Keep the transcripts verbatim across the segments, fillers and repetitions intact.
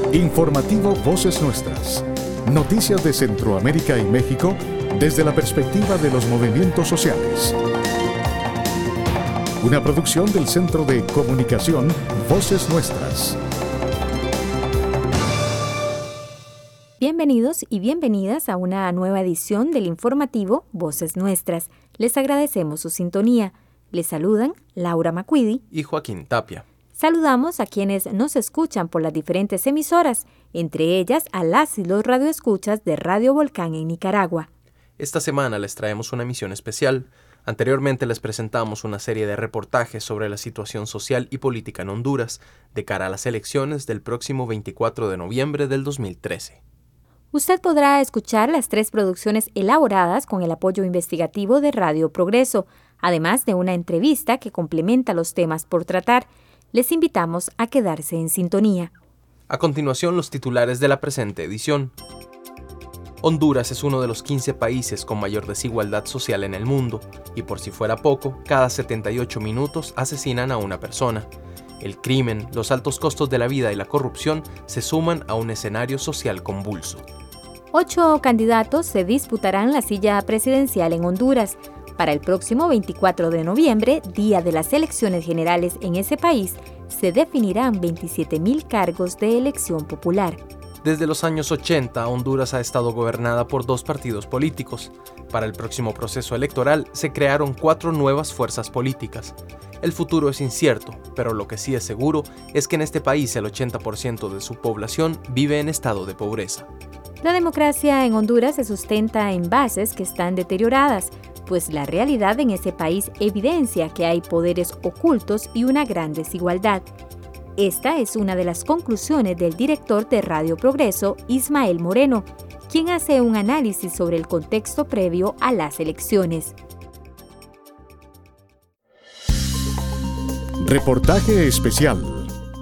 Informativo Voces Nuestras. Noticias de Centroamérica y México desde la perspectiva de los movimientos sociales. Una producción del Centro de Comunicación Voces Nuestras. Bienvenidos y bienvenidas a una nueva edición del informativo Voces Nuestras. Les agradecemos su sintonía. Les saludan Laura Macuidi y Joaquín Tapia. Saludamos a quienes nos escuchan por las diferentes emisoras, entre ellas a las y los radioescuchas de Radio Volcán en Nicaragua. Esta semana les traemos una emisión especial. Anteriormente les presentamos una serie de reportajes sobre la situación social y política en Honduras de cara a las elecciones del próximo veinticuatro de noviembre del dos mil trece. Usted podrá escuchar las tres producciones elaboradas con el apoyo investigativo de Radio Progreso, además de una entrevista que complementa los temas por tratar. Les invitamos a quedarse en sintonía. A continuación, los titulares de la presente edición. Honduras es uno de los quince países con mayor desigualdad social en el mundo, y por si fuera poco, cada setenta y ocho minutos asesinan a una persona. El crimen, los altos costos de la vida y la corrupción se suman a un escenario social convulso. Ocho candidatos se disputarán la silla presidencial en Honduras. Para el próximo veinticuatro de noviembre, día de las elecciones generales en ese país, se definirán veintisiete mil cargos de elección popular. Desde los años ochenta, Honduras ha estado gobernada por dos partidos políticos. Para el próximo proceso electoral se crearon cuatro nuevas fuerzas políticas. El futuro es incierto, pero lo que sí es seguro es que en este país el ochenta por ciento de su población vive en estado de pobreza. La democracia en Honduras se sustenta en bases que están deterioradas, pues la realidad en ese país evidencia que hay poderes ocultos y una gran desigualdad. Esta es una de las conclusiones del director de Radio Progreso, Ismael Moreno, quien hace un análisis sobre el contexto previo a las elecciones. Reportaje especial.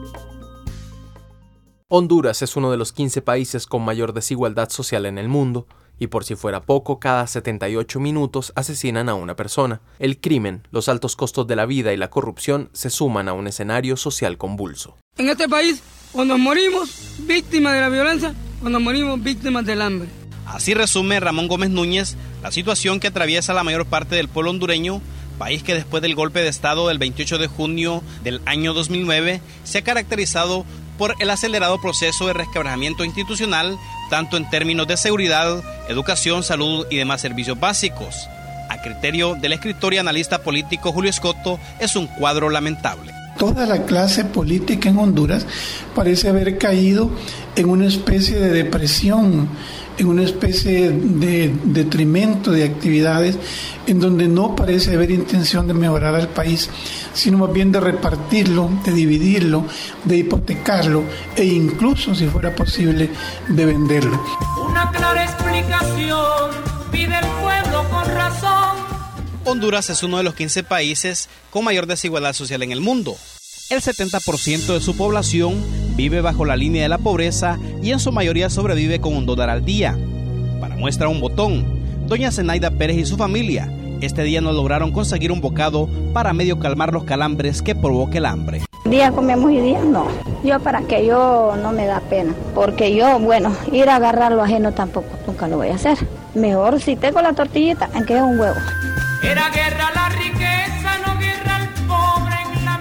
Honduras es uno de los quince países con mayor desigualdad social en el mundo, y por si fuera poco, cada setenta y ocho minutos asesinan a una persona. El crimen, los altos costos de la vida y la corrupción se suman a un escenario social convulso. En este país, o nos morimos víctimas de la violencia, o nos morimos víctimas del hambre. Así resume Ramón Gómez Núñez la situación que atraviesa la mayor parte del pueblo hondureño, país que después del golpe de Estado del veintiocho de junio del año dos mil nueve se ha caracterizado por el acelerado proceso de resquebrajamiento institucional, tanto en términos de seguridad, educación, salud y demás servicios básicos. A criterio del escritor y analista político Julio Escoto, es un cuadro lamentable. Toda la clase política en Honduras parece haber caído en una especie de depresión, en una especie de detrimento de actividades en donde no parece haber intención de mejorar al país, sino más bien de repartirlo, de dividirlo, de hipotecarlo e incluso, si fuera posible, de venderlo. Una clara explicación pide el pueblo con razón. Honduras es uno de los quince países con mayor desigualdad social en el mundo. El setenta por ciento de su población vive bajo la línea de la pobreza y en su mayoría sobrevive con un dólar al día. Para muestra un botón, doña Zenaida Pérez y su familia este día no lograron conseguir un bocado para medio calmar los calambres que provoca el hambre. Día comemos y día no. Yo para que yo no me da pena, porque yo, bueno, ir a agarrar lo ajeno tampoco, nunca lo voy a hacer. Mejor si tengo la tortillita, en que es un huevo. Era guerra la riqueza, no guerra al pobre en la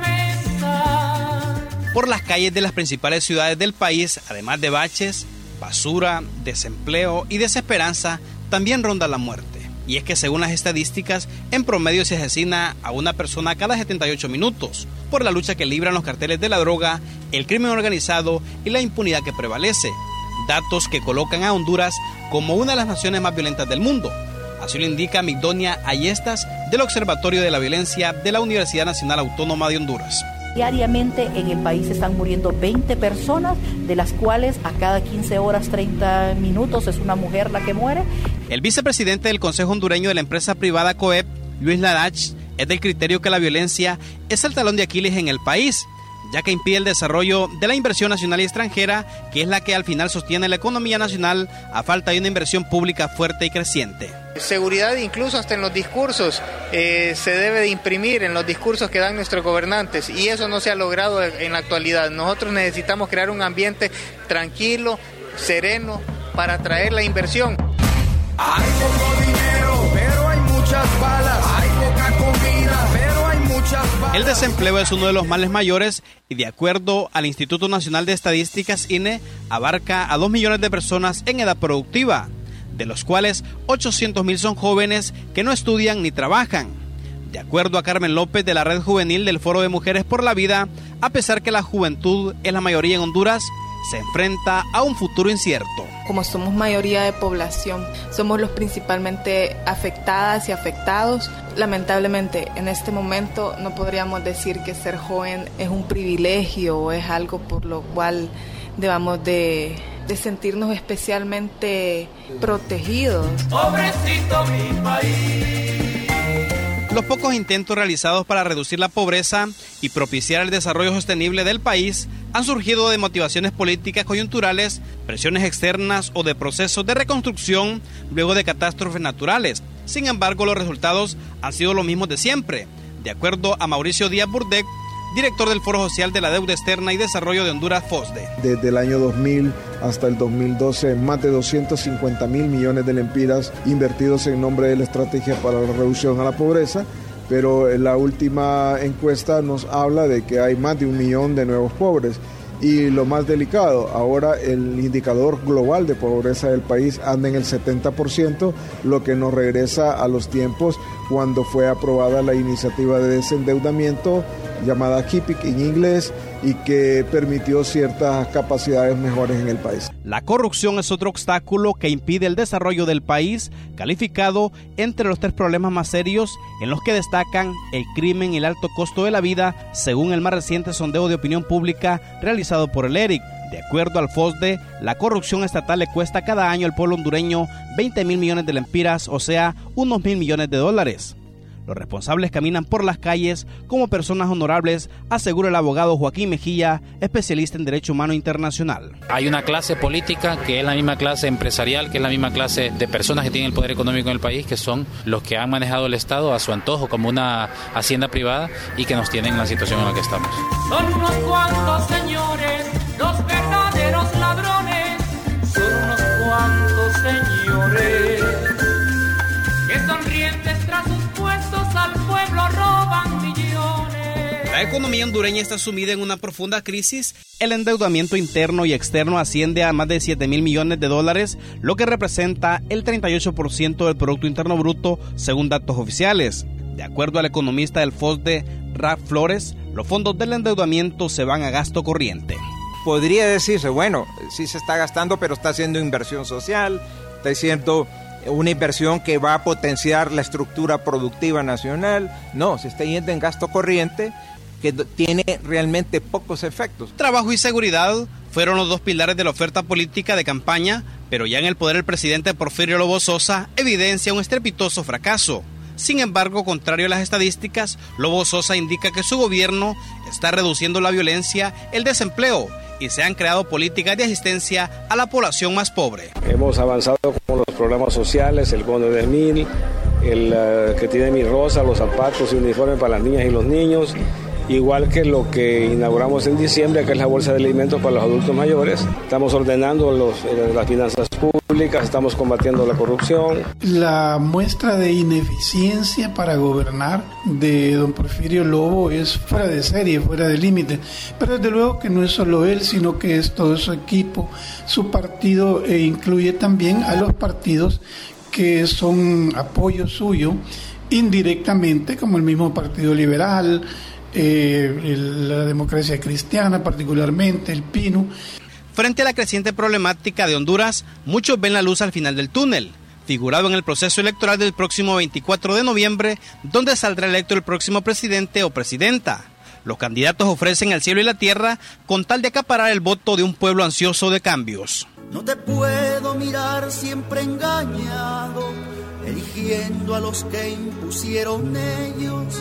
mesa. Por las calles de las principales ciudades del país, además de baches, basura, desempleo y desesperanza, también ronda la muerte. Y es que según las estadísticas, en promedio se asesina a una persona cada setenta y ocho minutos, por la lucha que libran los carteles de la droga, el crimen organizado y la impunidad que prevalece. Datos que colocan a Honduras como una de las naciones más violentas del mundo. Así lo indica Migdonia Ayestas del Observatorio de la Violencia de la Universidad Nacional Autónoma de Honduras. Diariamente en el país están muriendo veinte personas, de las cuales a cada quince horas, treinta minutos es una mujer la que muere. El vicepresidente del Consejo Hondureño de la empresa privada COEP, Luis Larach, es del criterio que la violencia es el talón de Aquiles en el país, ya que impide el desarrollo de la inversión nacional y extranjera, que es la que al final sostiene la economía nacional a falta de una inversión pública fuerte y creciente. Seguridad incluso hasta en los discursos, eh, se debe de imprimir en los discursos que dan nuestros gobernantes, y eso no se ha logrado en la actualidad. Nosotros necesitamos crear un ambiente tranquilo, sereno, para atraer la inversión. Hay poco dinero, pero hay muchas balas. Hay poca comida, pero hay muchas balas. El desempleo es uno de los males mayores y, de acuerdo al Instituto Nacional de Estadísticas, I N E, abarca a dos millones de personas en edad productiva, de los cuales ochocientos mil son jóvenes que no estudian ni trabajan. De acuerdo a Carmen López de la Red Juvenil del Foro de Mujeres por la Vida, a pesar que la juventud es la mayoría en Honduras, se enfrenta a un futuro incierto. Como somos mayoría de población, somos los principalmente afectadas y afectados. Lamentablemente, en este momento no podríamos decir que ser joven es un privilegio o es algo por lo cual debamos de, de sentirnos especialmente protegidos. Pobrecito mi país. Los pocos intentos realizados para reducir la pobreza y propiciar el desarrollo sostenible del país han surgido de motivaciones políticas coyunturales, presiones externas o de procesos de reconstrucción luego de catástrofes naturales. Sin embargo, los resultados han sido los mismos de siempre, de acuerdo a Mauricio Díaz Burdec, director del Foro Social de la Deuda Externa y Desarrollo de Honduras, FOSDE. Desde el año dos mil hasta el dos mil doce, más de doscientos cincuenta mil millones de lempiras invertidos en nombre de la estrategia para la reducción a la pobreza, pero la última encuesta nos habla de que hay más de un millón de nuevos pobres. Y lo más delicado, ahora el indicador global de pobreza del país anda en el setenta por ciento, lo que nos regresa a los tiempos cuando fue aprobada la iniciativa de desendeudamiento llamada HIPIC en inglés y que permitió ciertas capacidades mejores en el país. La corrupción es otro obstáculo que impide el desarrollo del país, calificado entre los tres problemas más serios en los que destacan el crimen y el alto costo de la vida, según el más reciente sondeo de opinión pública realizado por el E R I C. De acuerdo al FOSDE, la corrupción estatal le cuesta cada año al pueblo hondureño veinte mil millones de lempiras, o sea, unos mil millones de dólares. Los responsables caminan por las calles como personas honorables, asegura el abogado Joaquín Mejía, especialista en Derecho Humano Internacional. Hay una clase política que es la misma clase empresarial, que es la misma clase de personas que tienen el poder económico en el país, que son los que han manejado el Estado a su antojo como una hacienda privada y que nos tienen en la situación en la que estamos. Son unos cuantos señores, los verdaderos ladrones, son unos cuantos señores, que sonrientes tras sus puestos al pueblo roban millones. La economía hondureña está sumida en una profunda crisis. El endeudamiento interno y externo asciende a más de siete mil millones de dólares, lo que representa el treinta y ocho por ciento del Producto Interno Bruto, según datos oficiales. De acuerdo al economista del FOSDE, Raf Flores, los fondos del endeudamiento se van a gasto corriente. Podría decirse, bueno, sí se está gastando, pero está haciendo inversión social, está haciendo una inversión que va a potenciar la estructura productiva nacional. No, se está yendo en gasto corriente, que tiene realmente pocos efectos. Trabajo y seguridad fueron los dos pilares de la oferta política de campaña, pero ya en el poder el presidente Porfirio Lobo Sosa evidencia un estrepitoso fracaso. Sin embargo, contrario a las estadísticas, Lobo Sosa indica que su gobierno está reduciendo la violencia, el desempleo, y se han creado políticas de asistencia a la población más pobre. Hemos avanzado con los programas sociales, el bono de mil, el uh, que tiene mi rosa, los zapatos y uniformes para las niñas y los niños, igual que lo que inauguramos en diciembre, que es la bolsa de alimentos para los adultos mayores. Estamos ordenando los, eh, las finanzas públicas, estamos combatiendo la corrupción. La muestra de ineficiencia para gobernar de don Porfirio Lobo es fuera de serie, fuera de límite. Pero desde luego que no es solo él, sino que es todo su equipo, su partido, e incluye también a los partidos que son apoyo suyo indirectamente, como el mismo Partido Liberal, Eh, el, la Democracia Cristiana, particularmente el P I N U. Frente a la creciente problemática de Honduras, muchos ven la luz al final del túnel, figurado en el proceso electoral del próximo veinticuatro de noviembre, donde saldrá electo el próximo presidente o presidenta. Los candidatos ofrecen el cielo y la tierra con tal de acaparar el voto de un pueblo ansioso de cambios. No te puedo mirar siempre engañado, eligiendo a los que impusieron ellos.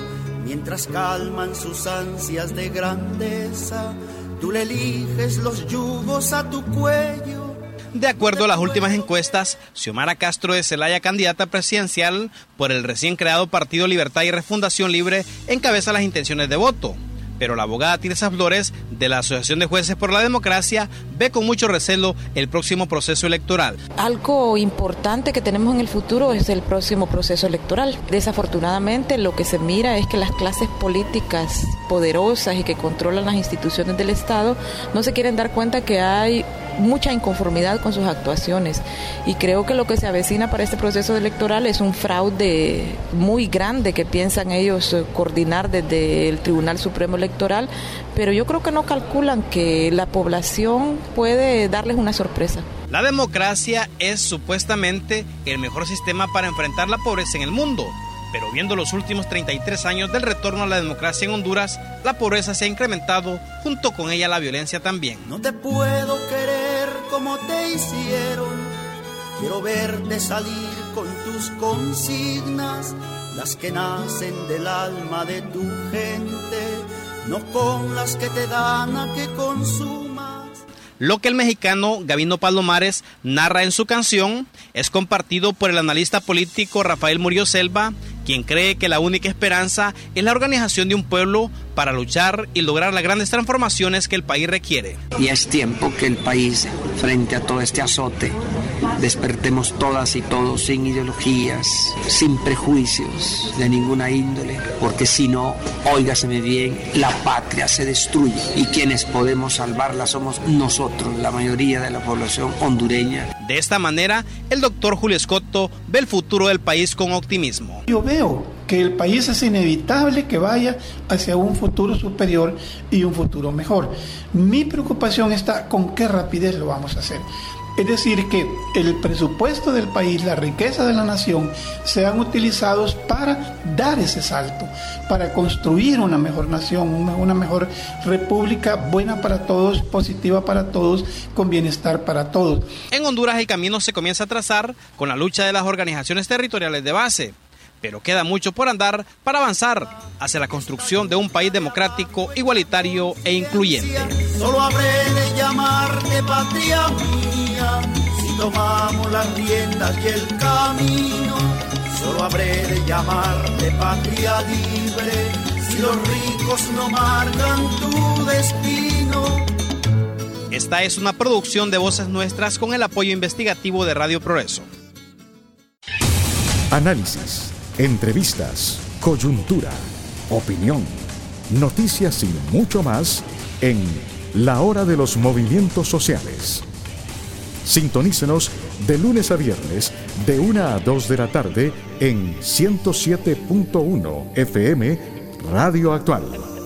mientras calman sus ansias de grandeza, tú le eliges los yugos a tu cuello. De acuerdo a las últimas encuestas, Xiomara Castro de Zelaya, candidata presidencial por el recién creado Partido Libertad y Refundación Libre, encabeza las intenciones de voto. Pero la abogada Tirsa Flores, de la Asociación de Jueces por la Democracia, ve con mucho recelo el próximo proceso electoral. Algo importante que tenemos en el futuro es el próximo proceso electoral. Desafortunadamente, lo que se mira es que las clases políticas poderosas y que controlan las instituciones del Estado no se quieren dar cuenta que hay mucha inconformidad con sus actuaciones, y creo que lo que se avecina para este proceso electoral es un fraude muy grande que piensan ellos coordinar desde el Tribunal Supremo Electoral, pero yo creo que no calculan que la población puede darles una sorpresa. La democracia es supuestamente el mejor sistema para enfrentar la pobreza en el mundo, pero viendo los últimos treinta y tres años del retorno a la democracia en Honduras, la pobreza se ha incrementado, junto con ella la violencia también. No te puedo querer como te hicieron, quiero verte salir con tus consignas, las que nacen del alma de tu gente, no con las que te dan a que consumas. Lo que el mexicano Gabino Palomares narra en su canción es compartido por el analista político Rafael Murillo Selva, quien cree que la única esperanza es la organización de un pueblo para luchar y lograr las grandes transformaciones que el país requiere. Y es tiempo que el país, frente a todo este azote, despertemos todas y todos sin ideologías, sin prejuicios de ninguna índole, porque si no, óigaseme bien, la patria se destruye y quienes podemos salvarla somos nosotros, la mayoría de la población hondureña. De esta manera, el doctor Julio Escoto ve el futuro del país con optimismo. Yo veo que el país es inevitable que vaya hacia un futuro superior y un futuro mejor. Mi preocupación está con qué rapidez lo vamos a hacer. Es decir, que el presupuesto del país, la riqueza de la nación, sean utilizados para dar ese salto, para construir una mejor nación, una mejor república buena para todos, positiva para todos, con bienestar para todos. En Honduras el camino se comienza a trazar con la lucha de las organizaciones territoriales de base, pero queda mucho por andar para avanzar hacia la construcción de un país democrático, igualitario e incluyente. Solo habré de llamarte patria mía si tomamos las riendas y el camino. Solo habré de llamarte patria libre si los ricos no marcan tu destino. Esta es una producción de Voces Nuestras con el apoyo investigativo de Radio Progreso. Análisis, entrevistas, coyuntura, opinión, noticias y mucho más en La Hora de los Movimientos Sociales. Sintonícenos de lunes a viernes de una a dos de la tarde en ciento siete punto uno F M Radio Actual.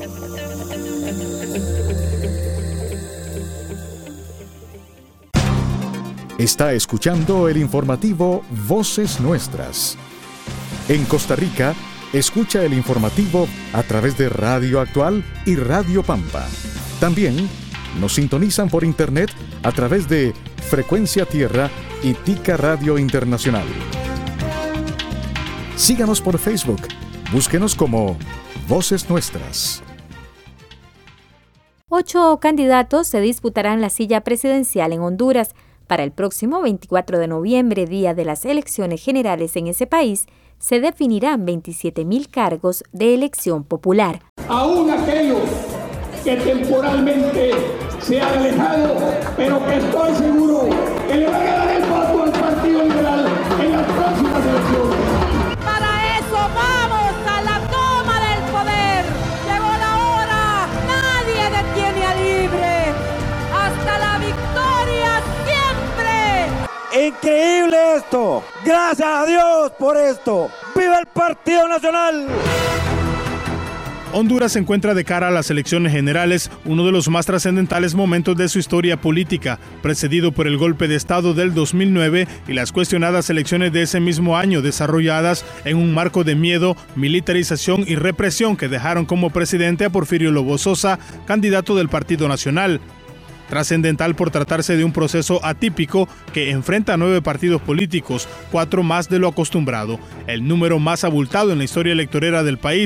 Está escuchando el informativo Voces Nuestras. En Costa Rica, escucha el informativo a través de Radio Actual y Radio Pampa. También nos sintonizan por internet a través de Frecuencia Tierra y Tica Radio Internacional. Síganos por Facebook. Búsquenos como Voces Nuestras. Ocho candidatos se disputarán la silla presidencial en Honduras. Para el próximo veinticuatro de noviembre, día de las elecciones generales en ese país, se definirán veintisiete mil cargos de elección popular. Aún aquellos que temporalmente se han alejado, pero que estoy seguro que le van a dar el voto al Partido Liberal en las próximas elecciones. Para eso vamos a la toma del poder. Llegó la hora, nadie detiene a Libre. Hasta la victoria siempre. Increíble esto. Gracias a Dios por esto. ¡Viva el Partido Nacional! Honduras se encuentra de cara a las elecciones generales, uno de los más trascendentales momentos de su historia política, precedido por el golpe de Estado del dos mil nueve y las cuestionadas elecciones de ese mismo año, desarrolladas en un marco de miedo, militarización y represión que dejaron como presidente a Porfirio Lobo Sosa, candidato del Partido Nacional. Trascendental por tratarse de un proceso atípico que enfrenta a nueve partidos políticos, cuatro más de lo acostumbrado, el número más abultado en la historia electorera del país.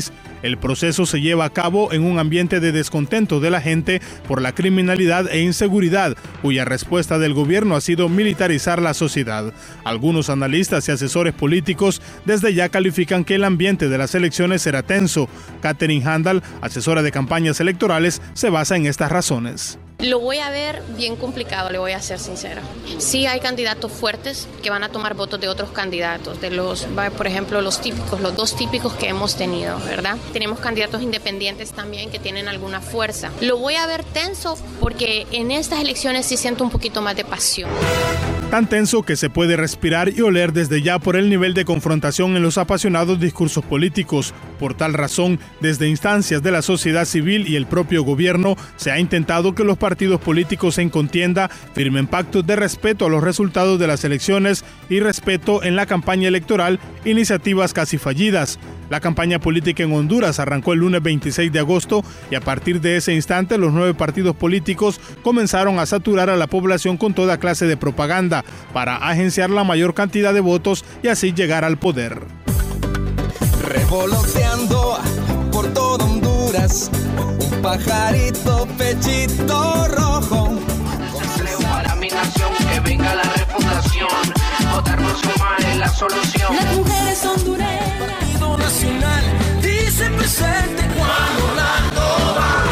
El proceso se lleva a cabo en un ambiente de descontento de la gente por la criminalidad e inseguridad, cuya respuesta del gobierno ha sido militarizar la sociedad. Algunos analistas y asesores políticos desde ya califican que el ambiente de las elecciones será tenso. Catherine Handal, asesora de campañas electorales, se basa en estas razones. Lo voy a ver bien complicado, le voy a ser sincera. Sí hay candidatos fuertes que van a tomar votos de otros candidatos, de los, por ejemplo, los típicos, los dos típicos que hemos tenido, ¿verdad? Tenemos candidatos independientes también que tienen alguna fuerza. Lo voy a ver tenso porque en estas elecciones sí siento un poquito más de pasión. Tan tenso que se puede respirar y oler desde ya por el nivel de confrontación en los apasionados discursos políticos. Por tal razón, desde instancias de la sociedad civil y el propio gobierno, se ha intentado que los partidos políticos en contienda firmen pactos de respeto a los resultados de las elecciones y respeto en la campaña electoral, iniciativas casi fallidas. La campaña política en Honduras arrancó el lunes veintiséis de agosto y a partir de ese instante los nueve partidos políticos comenzaron a saturar a la población con toda clase de propaganda para agenciar la mayor cantidad de votos y así llegar al poder. Revoloteando por todo Honduras, un pajarito pechito rojo. Empleo para mi nación, que venga la refundación, votar por sumar es la solución. Las mujeres hondureñas. Partido Nacional dice presente Juan Orlando va.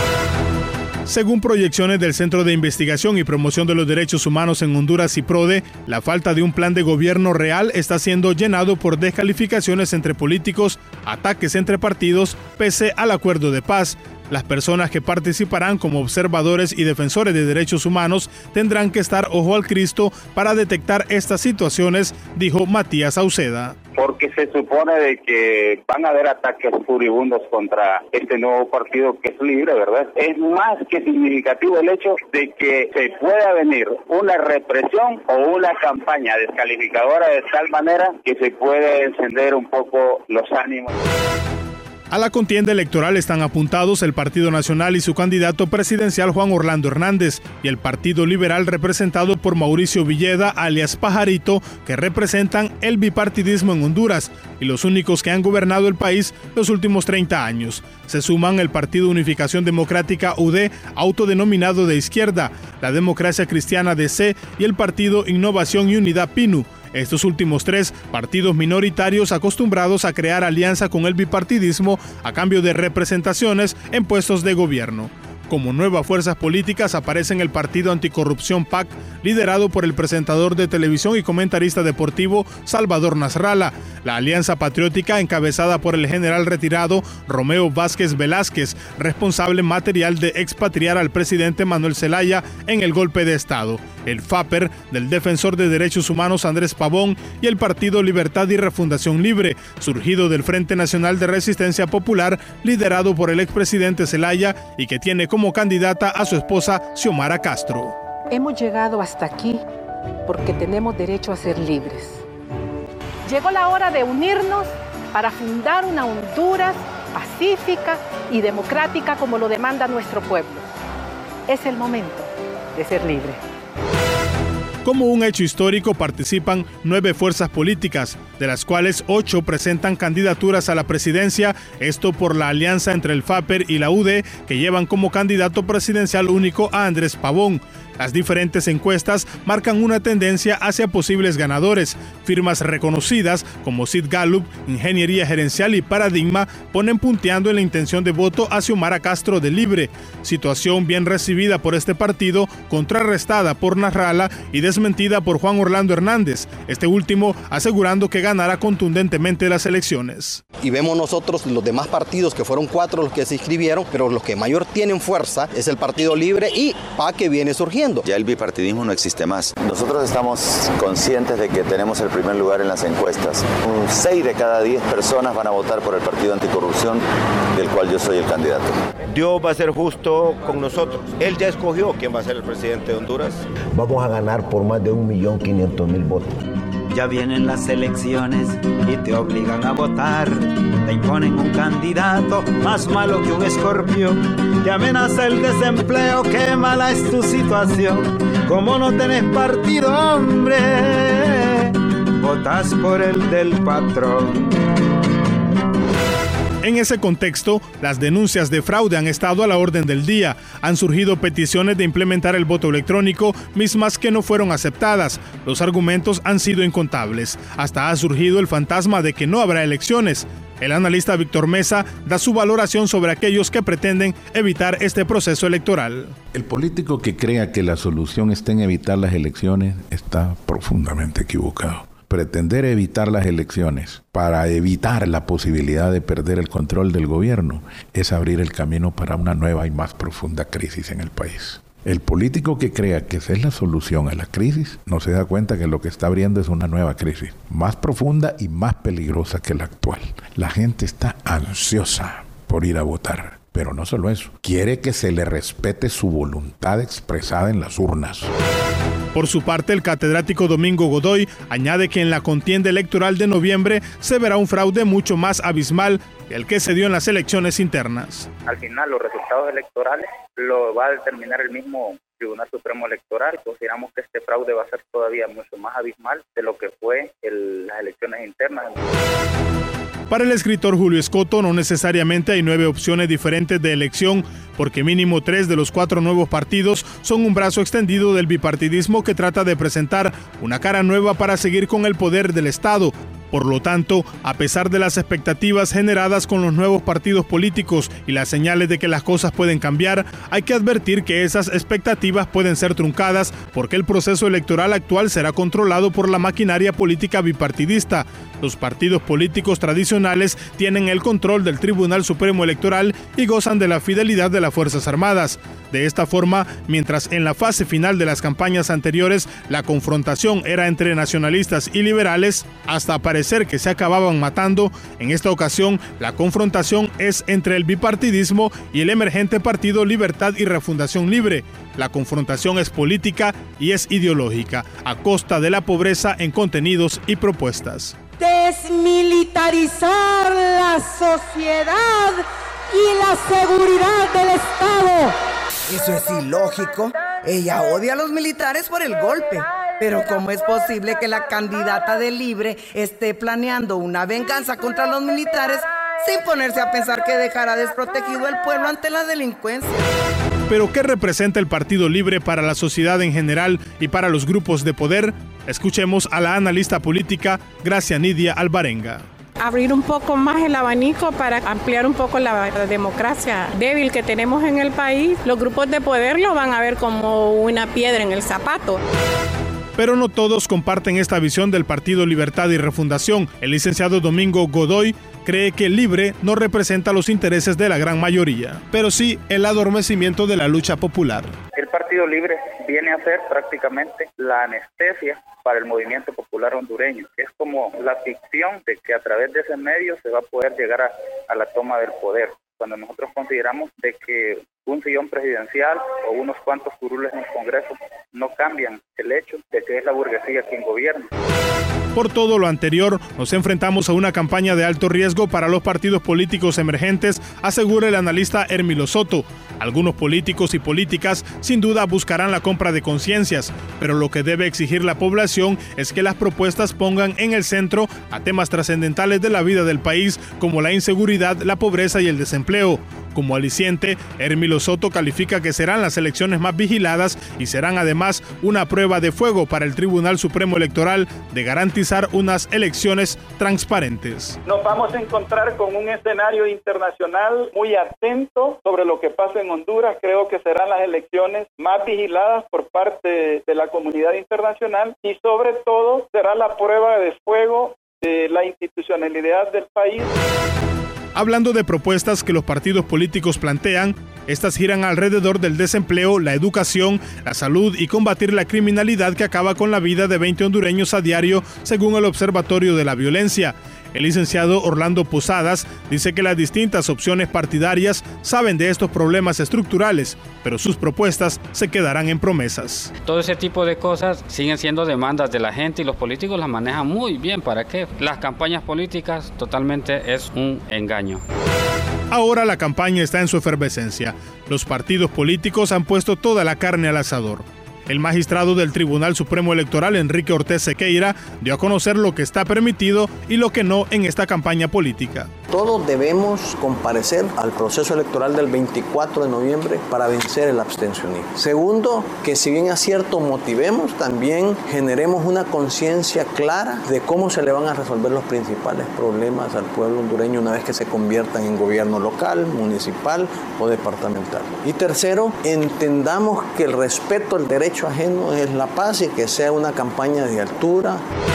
Según proyecciones del Centro de Investigación y Promoción de los Derechos Humanos en Honduras, CIPRODE, la falta de un plan de gobierno real está siendo llenado por descalificaciones entre políticos, ataques entre partidos, pese al acuerdo de paz. Las personas que participarán como observadores y defensores de derechos humanos tendrán que estar ojo al Cristo para detectar estas situaciones, dijo Matías Sauceda. Porque se supone de que van a haber ataques furibundos contra este nuevo partido que es libre, ¿verdad? Es más que significativo el hecho de que se pueda venir una represión o una campaña descalificadora de tal manera que se puede encender un poco los ánimos. A la contienda electoral están apuntados el Partido Nacional y su candidato presidencial Juan Orlando Hernández y el Partido Liberal representado por Mauricio Villeda, alias Pajarito, que representan el bipartidismo en Honduras y los únicos que han gobernado el país los últimos treinta años. Se suman el Partido Unificación Democrática U D, autodenominado de izquierda, la Democracia Cristiana D C y el Partido Innovación y Unidad P I N U. Estos últimos tres partidos minoritarios acostumbrados a crear alianza con el bipartidismo a cambio de representaciones en puestos de gobierno. Como nuevas fuerzas políticas aparecen el Partido Anticorrupción P A C, liderado por el presentador de televisión y comentarista deportivo Salvador Nasralla, la Alianza Patriótica encabezada por el general retirado Romeo Vázquez Velázquez, responsable material de expatriar al presidente Manuel Zelaya en el golpe de Estado, el F A P E R del defensor de derechos humanos Andrés Pavón y el Partido Libertad y Refundación Libre, surgido del Frente Nacional de Resistencia Popular, liderado por el expresidente Zelaya y que tiene como como candidata a su esposa Xiomara Castro. Hemos llegado hasta aquí porque tenemos derecho a ser libres. Llegó la hora de unirnos para fundar una Honduras pacífica y democrática como lo demanda nuestro pueblo. Es el momento de ser libre. Como un hecho histórico participan nueve fuerzas políticas, de las cuales ocho presentan candidaturas a la presidencia, esto por la alianza entre el F A P E R y la U D, que llevan como candidato presidencial único a Andrés Pavón. Las diferentes encuestas marcan una tendencia hacia posibles ganadores. Firmas reconocidas como Sid Gallup, Ingeniería Gerencial y Paradigma ponen punteando en la intención de voto a Xiomara Castro de Libre, situación bien recibida por este partido, contrarrestada por Nasralla y desmentida por Juan Orlando Hernández, este último asegurando que ganará contundentemente las elecciones. Y vemos nosotros los demás partidos, que fueron cuatro los que se inscribieron, pero los que mayor tienen fuerza es el Partido Libre y P A que viene surgiendo. Ya el bipartidismo no existe más. Nosotros estamos conscientes de que tenemos el primer lugar en las encuestas. Un seis de cada diez personas van a votar por el Partido Anticorrupción, del cual yo soy el candidato. Dios va a ser justo con nosotros. Él ya escogió quién va a ser el presidente de Honduras. Vamos a ganar por más de un millón quinientos mil votos. Ya vienen las elecciones y te obligan a votar. Te imponen un candidato más malo que un escorpión. Te amenaza el desempleo, qué mala es tu situación. Como no tenés partido, hombre, votas por el del patrón. En ese contexto, las denuncias de fraude han estado a la orden del día. Han surgido peticiones de implementar el voto electrónico, mismas que no fueron aceptadas. Los argumentos han sido incontables. Hasta ha surgido el fantasma de que no habrá elecciones. El analista Víctor Mesa da su valoración sobre aquellos que pretenden evitar este proceso electoral. El político que crea que la solución está en evitar las elecciones está profundamente equivocado. Pretender evitar las elecciones para evitar la posibilidad de perder el control del gobierno es abrir el camino para una nueva y más profunda crisis en el país. El político que crea que esa es la solución a la crisis no se da cuenta que lo que está abriendo es una nueva crisis, más profunda y más peligrosa que la actual. La gente está ansiosa por ir a votar, pero no solo eso, quiere que se le respete su voluntad expresada en las urnas. Por su parte, el catedrático Domingo Godoy añade que en la contienda electoral de noviembre se verá un fraude mucho más abismal que el que se dio en las elecciones internas. Al final, los resultados electorales lo va a determinar el mismo Tribunal Supremo Electoral. Consideramos que este fraude va a ser todavía mucho más abismal de lo que fue el, las elecciones internas. Para el escritor Julio Escoto, no necesariamente hay nueve opciones diferentes de elección, porque mínimo tres de los cuatro nuevos partidos son un brazo extendido del bipartidismo que trata de presentar una cara nueva para seguir con el poder del Estado. Por lo tanto, a pesar de las expectativas generadas con los nuevos partidos políticos y las señales de que las cosas pueden cambiar, hay que advertir que esas expectativas pueden ser truncadas porque el proceso electoral actual será controlado por la maquinaria política bipartidista. Los partidos políticos tradicionales tienen el control del Tribunal Supremo Electoral y gozan de la fidelidad de las Fuerzas Armadas. De esta forma, mientras en la fase final de las campañas anteriores la confrontación era entre nacionalistas y liberales, hasta parecer que se acababan matando, en esta ocasión la confrontación es entre el bipartidismo y el emergente partido Libertad y Refundación Libre. La confrontación es política y es ideológica, a costa de la pobreza en contenidos y propuestas. Desmilitarizar la sociedad y la seguridad del Estado. Eso es ilógico. Ella odia a los militares por el golpe. Pero ¿cómo es posible que la candidata de Libre esté planeando una venganza contra los militares sin ponerse a pensar que dejará desprotegido el pueblo ante la delincuencia? ¿Pero qué representa el Partido Libre para la sociedad en general y para los grupos de poder? Escuchemos a la analista política Gracia Nidia Alvarenga. Abrir un poco más el abanico para ampliar un poco la democracia débil que tenemos en el país. Los grupos de poder lo van a ver como una piedra en el zapato. Pero no todos comparten esta visión del Partido Libertad y Refundación. El licenciado Domingo Godoy cree que Libre no representa los intereses de la gran mayoría, pero sí el adormecimiento de la lucha popular. El Partido Libre viene a ser prácticamente la anestesia para el movimiento popular hondureño. Es como la ficción de que a través de ese medio se va a poder llegar a, a la toma del poder. Cuando nosotros consideramos de que un sillón presidencial o unos cuantos curules en el Congreso no cambian el hecho de que es la burguesía quien gobierna. Por todo lo anterior, nos enfrentamos a una campaña de alto riesgo para los partidos políticos emergentes, asegura el analista Hermilo Soto. Algunos políticos y políticas sin duda buscarán la compra de conciencias, pero lo que debe exigir la población es que las propuestas pongan en el centro a temas trascendentales de la vida del país, como la inseguridad, la pobreza y el desempleo. Como aliciente, Hermilo Soto califica que serán las elecciones más vigiladas y serán además una prueba de fuego para el Tribunal Supremo Electoral de garantizar unas elecciones transparentes. Nos vamos a encontrar con un escenario internacional muy atento sobre lo que pasa en Honduras. Creo que serán las elecciones más vigiladas por parte de la comunidad internacional y sobre todo será la prueba de fuego de la institucionalidad del país. Hablando de propuestas que los partidos políticos plantean, estas giran alrededor del desempleo, la educación, la salud y combatir la criminalidad que acaba con la vida de veinte hondureños a diario, según el Observatorio de la Violencia. El licenciado Orlando Posadas dice que las distintas opciones partidarias saben de estos problemas estructurales, pero sus propuestas se quedarán en promesas. Todo ese tipo de cosas siguen siendo demandas de la gente y los políticos las manejan muy bien. ¿Para qué? Las campañas políticas totalmente es un engaño. Ahora la campaña está en su efervescencia. Los partidos políticos han puesto toda la carne al asador. El magistrado del Tribunal Supremo Electoral, Enrique Ortiz Sequeira, dio a conocer lo que está permitido y lo que no en esta campaña política. Todos debemos comparecer al proceso electoral del veinticuatro de noviembre para vencer el abstencionismo. Segundo, que si bien es cierto motivemos, también generemos una conciencia clara de cómo se le van a resolver los principales problemas al pueblo hondureño una vez que se conviertan en gobierno local, municipal o departamental. Y tercero, entendamos que el respeto al derecho ajeno es la paz y que sea una campaña de altura.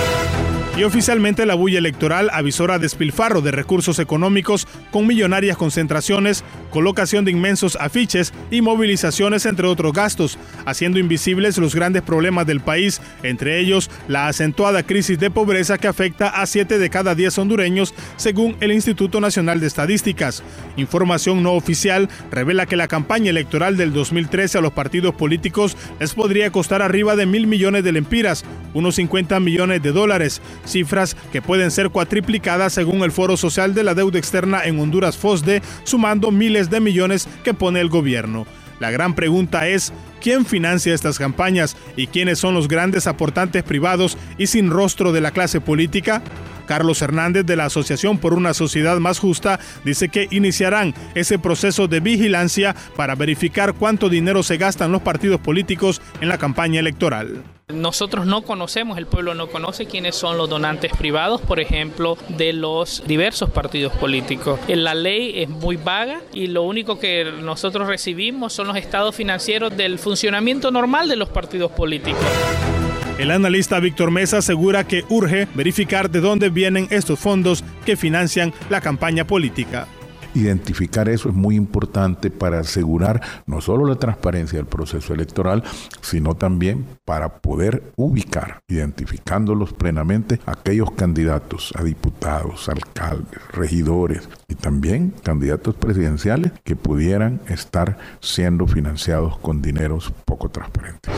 Y oficialmente la bulla electoral avisora despilfarro de recursos económicos con millonarias concentraciones, colocación de inmensos afiches y movilizaciones, entre otros gastos, haciendo invisibles los grandes problemas del país, entre ellos la acentuada crisis de pobreza que afecta a siete de cada diez hondureños, según el Instituto Nacional de Estadísticas. Información no oficial revela que la campaña electoral del dos mil trece a los partidos políticos les podría costar arriba de mil millones de lempiras, unos cincuenta millones de dólares, cifras que pueden ser cuatriplicadas según el Foro Social de la Deuda Externa en Honduras, FOSDE, sumando miles de millones que pone el gobierno. La gran pregunta es, ¿quién financia estas campañas y quiénes son los grandes aportantes privados y sin rostro de la clase política? Carlos Hernández, de la Asociación por una Sociedad Más Justa, dice que iniciarán ese proceso de vigilancia para verificar cuánto dinero se gastan los partidos políticos en la campaña electoral. Nosotros no conocemos, el pueblo no conoce quiénes son los donantes privados, por ejemplo, de los diversos partidos políticos. La ley es muy vaga y lo único que nosotros recibimos son los estados financieros del funcionamiento normal de los partidos políticos. El analista Víctor Mesa asegura que urge verificar de dónde vienen estos fondos que financian la campaña política. Identificar eso es muy importante para asegurar no solo la transparencia del proceso electoral, sino también para poder ubicar, identificándolos plenamente, aquellos candidatos a diputados, alcaldes, regidores y también candidatos presidenciales que pudieran estar siendo financiados con dineros poco transparentes.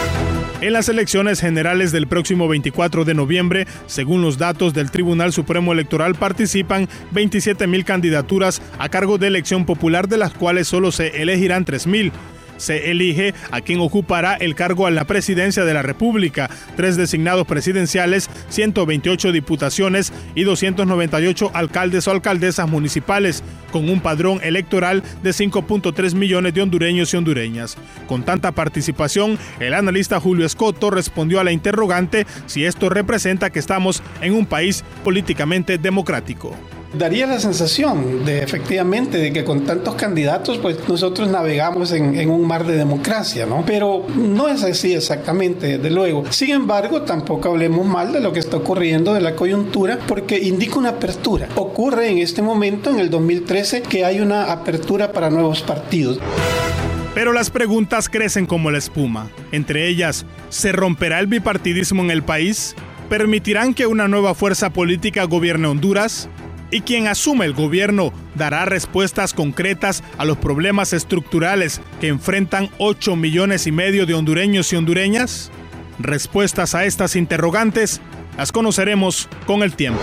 En las elecciones generales del próximo veinticuatro de noviembre, según los datos del Tribunal Supremo Electoral, participan veintisiete mil candidaturas a cargo de elección popular, de las cuales solo se elegirán tres mil. Se elige a quien ocupará el cargo a la presidencia de la República, tres designados presidenciales, ciento veintiocho diputaciones y doscientos noventa y ocho alcaldes o alcaldesas municipales, con un padrón electoral de cinco punto tres millones de hondureños y hondureñas. Con tanta participación, el analista Julio Escoto respondió a la interrogante si esto representa que estamos en un país políticamente democrático. Daría la sensación de efectivamente de que con tantos candidatos pues nosotros navegamos en, en un mar de democracia, ¿no? Pero no es así exactamente, desde luego. Sin embargo, tampoco hablemos mal de lo que está ocurriendo de la coyuntura, porque indica una apertura. Ocurre en este momento, en el dos mil trece, que hay una apertura para nuevos partidos. Pero las preguntas crecen como la espuma. Entre ellas, ¿se romperá el bipartidismo en el país? ¿Permitirán que una nueva fuerza política gobierne Honduras? ¿Y quien asume el gobierno dará respuestas concretas a los problemas estructurales que enfrentan ocho millones y medio de hondureños y hondureñas? Respuestas a estas interrogantes las conoceremos con el tiempo.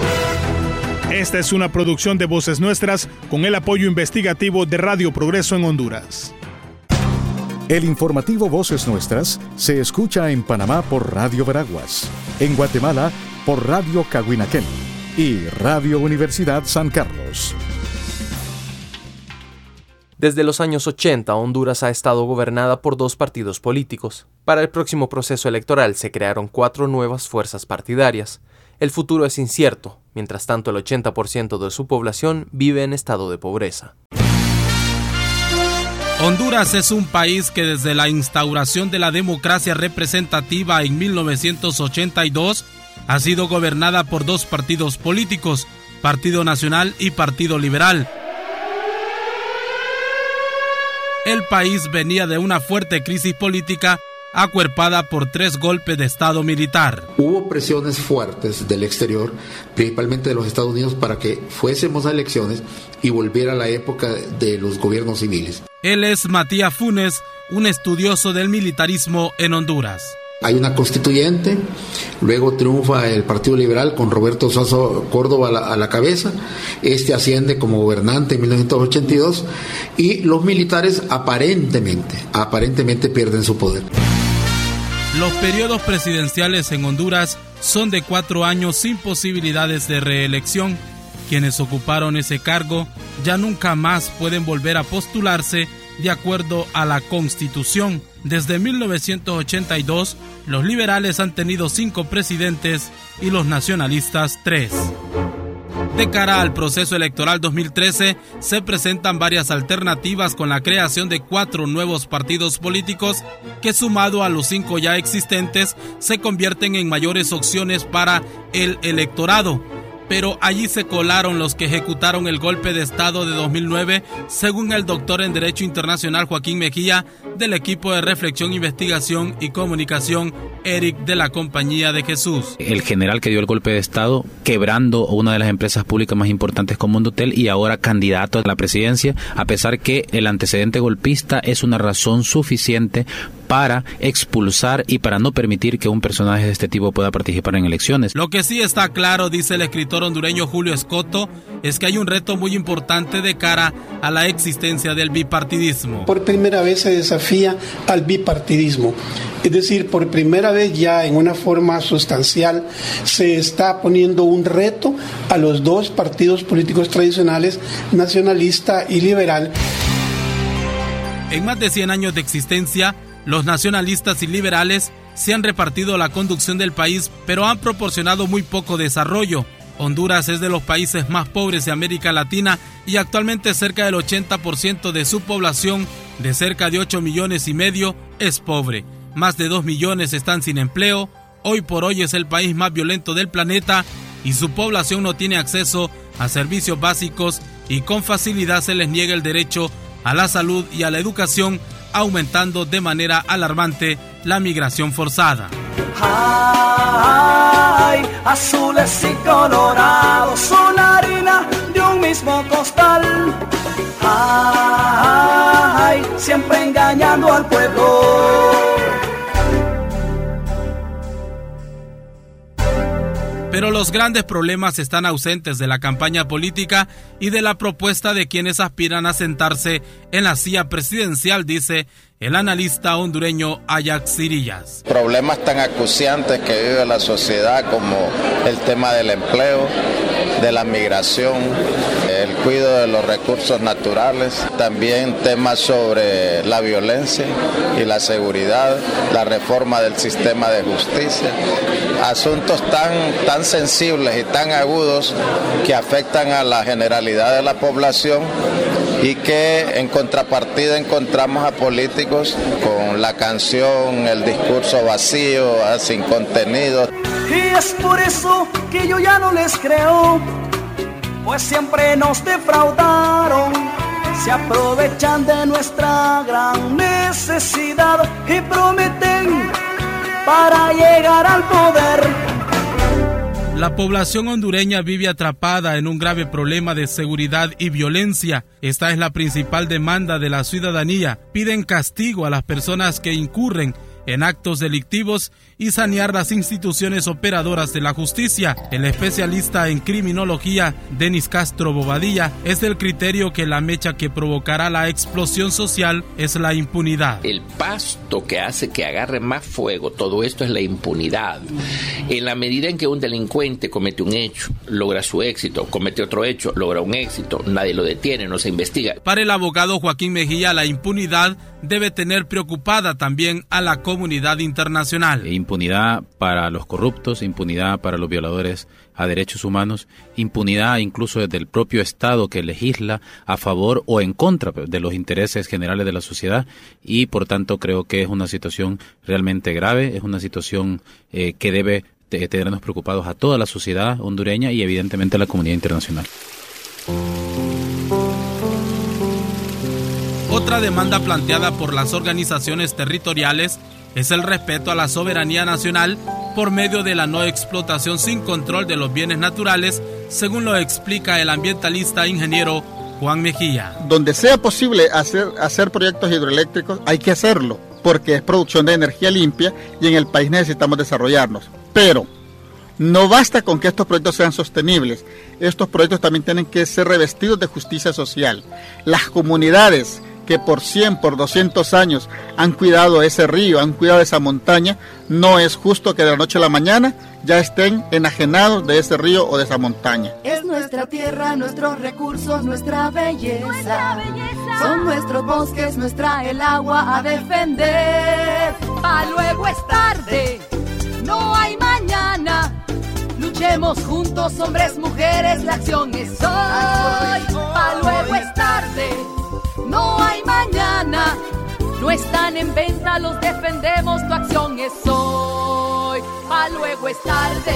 Esta es una producción de Voces Nuestras con el apoyo investigativo de Radio Progreso en Honduras. El informativo Voces Nuestras se escucha en Panamá por Radio Veraguas, en Guatemala por Radio Cahuinaquén y Radio Universidad San Carlos. Desde los años ochenta, Honduras ha estado gobernada por dos partidos políticos. Para el próximo proceso electoral se crearon cuatro nuevas fuerzas partidarias. El futuro es incierto, mientras tanto el ochenta por ciento de su población vive en estado de pobreza. Honduras es un país que desde la instauración de la democracia representativa en mil novecientos ochenta y dos ha sido gobernada por dos partidos políticos, Partido Nacional y Partido Liberal. El país venía de una fuerte crisis política acuerpada por tres golpes de Estado militar. Hubo presiones fuertes del exterior, principalmente de los Estados Unidos, para que fuésemos a elecciones y volviera la época de los gobiernos civiles. Él es Matías Funes, un estudioso del militarismo en Honduras. Hay una constituyente, luego triunfa el Partido Liberal con Roberto Suazo Córdoba a la, a la cabeza, este asciende como gobernante en mil novecientos ochenta y dos y los militares aparentemente, aparentemente pierden su poder. Los periodos presidenciales en Honduras son de cuatro años sin posibilidades de reelección. Quienes ocuparon ese cargo ya nunca más pueden volver a postularse de acuerdo a la Constitución. Desde mil novecientos ochenta y dos, los liberales han tenido cinco presidentes y los nacionalistas tres. De cara al proceso electoral dos mil trece, se presentan varias alternativas con la creación de cuatro nuevos partidos políticos que, sumado a los cinco ya existentes, se convierten en mayores opciones para el electorado. Pero allí se colaron los que ejecutaron el golpe de Estado de dos mil nueve, según el doctor en Derecho Internacional Joaquín Mejía, del equipo de Reflexión, Investigación y Comunicación Eric de la Compañía de Jesús. El general que dio el golpe de Estado, quebrando una de las empresas públicas más importantes como Mondotel y ahora candidato a la presidencia, a pesar que el antecedente golpista es una razón suficiente para expulsar y para no permitir que un personaje de este tipo pueda participar en elecciones. Lo que sí está claro, dice el escritor hondureño Julio Escoto, es que hay un reto muy importante de cara a la existencia del bipartidismo. Por primera vez se desafía al bipartidismo. Es decir, por primera vez ya en una forma sustancial se está poniendo un reto a los dos partidos políticos tradicionales, nacionalista y liberal. En más de cien años de existencia, los nacionalistas y liberales se han repartido la conducción del país, pero han proporcionado muy poco desarrollo. Honduras es de los países más pobres de América Latina y actualmente cerca del ochenta por ciento de su población, de cerca de ocho millones y medio, es pobre. Más de dos millones están sin empleo. Hoy por hoy es el país más violento del planeta y su población no tiene acceso a servicios básicos y con facilidad se les niega el derecho a la salud y a la educación, aumentando de manera alarmante la migración forzada. Ay, azules y colorados son harina de un mismo costal. Ay, siempre engañando al pueblo. Pero los grandes problemas están ausentes de la campaña política y de la propuesta de quienes aspiran a sentarse en la silla presidencial, dice el analista hondureño Ajax Cirillas. Problemas tan acuciantes que vive la sociedad como el tema del empleo, de la migración, el cuidado de los recursos naturales, también temas sobre la violencia y la seguridad, la reforma del sistema de justicia, asuntos tan, tan sensibles y tan agudos que afectan a la generalidad de la población y que en contrapartida encontramos a políticos con la canción, el discurso vacío, sin contenido. Y es por eso que yo ya no les creo, pues siempre nos defraudaron, se aprovechan de nuestra gran necesidad y prometen para llegar al poder. La población hondureña vive atrapada en un grave problema de seguridad y violencia. Esta es la principal demanda de la ciudadanía. Piden castigo a las personas que incurren en actos delictivos y sanear las instituciones operadoras de la justicia. El especialista en criminología Denis Castro Bobadilla es del criterio que la mecha que provocará la explosión social es la impunidad. El pasto que hace que agarre más fuego todo esto es la impunidad. En la medida en que un delincuente comete un hecho, logra su éxito, comete otro hecho, logra un éxito, nadie lo detiene, no se investiga. Para el abogado Joaquín Mejía, la impunidad debe tener preocupada también a la comunidad internacional. Impunidad para los corruptos, impunidad para los violadores a derechos humanos, impunidad incluso desde el propio Estado que legisla a favor o en contra de los intereses generales de la sociedad, y por tanto creo que es una situación realmente grave, es una situación eh, que debe de tenernos preocupados a toda la sociedad hondureña y evidentemente a la comunidad internacional. Otra demanda planteada por las organizaciones territoriales es el respeto a la soberanía nacional por medio de la no explotación sin control de los bienes naturales, según lo explica el ambientalista ingeniero Juan Mejía. Donde sea posible hacer, hacer proyectos hidroeléctricos, hay que hacerlo, porque es producción de energía limpia y en el país necesitamos desarrollarnos. Pero no basta con que estos proyectos sean sostenibles, estos proyectos también tienen que ser revestidos de justicia social. Las comunidades que por cien, por doscientos años han cuidado ese río, han cuidado esa montaña, no es justo que de la noche a la mañana ya estén enajenados de ese río o de esa montaña. Es nuestra tierra, nuestros recursos, nuestra belleza. nuestra belleza. Son nuestros bosques, nuestra el agua a defender. Pa' luego es tarde, no hay mañana. Luchemos juntos, hombres, mujeres, la acción es hoy. Pa' luego es tarde, no hay mañana. No están en venta, los defendemos, tu acción es hoy. Pa' luego es tarde.